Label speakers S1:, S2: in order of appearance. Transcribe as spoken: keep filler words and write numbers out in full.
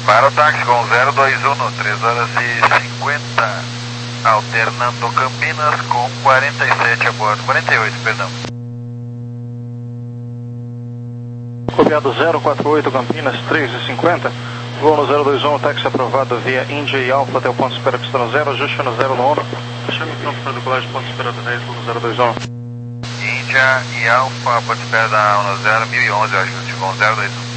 S1: Para o táxi com zero dois um, três horas e cinquenta, alternando Campinas com quarenta e sete a bordo, quarenta e oito, perdão.
S2: Copiado zero quatro oito Campinas, três e cinquenta, voo no zero dois um, táxi aprovado via Índia e Alfa até o ponto de espera que está no zero, ajuste no zero no ono, chame pronto para decolagem, ponto de espera do dez, voo no zero dois um.
S1: Índia e Alfa, ponto de espera da ono zero, mil e onze, ajuste com zero dois um.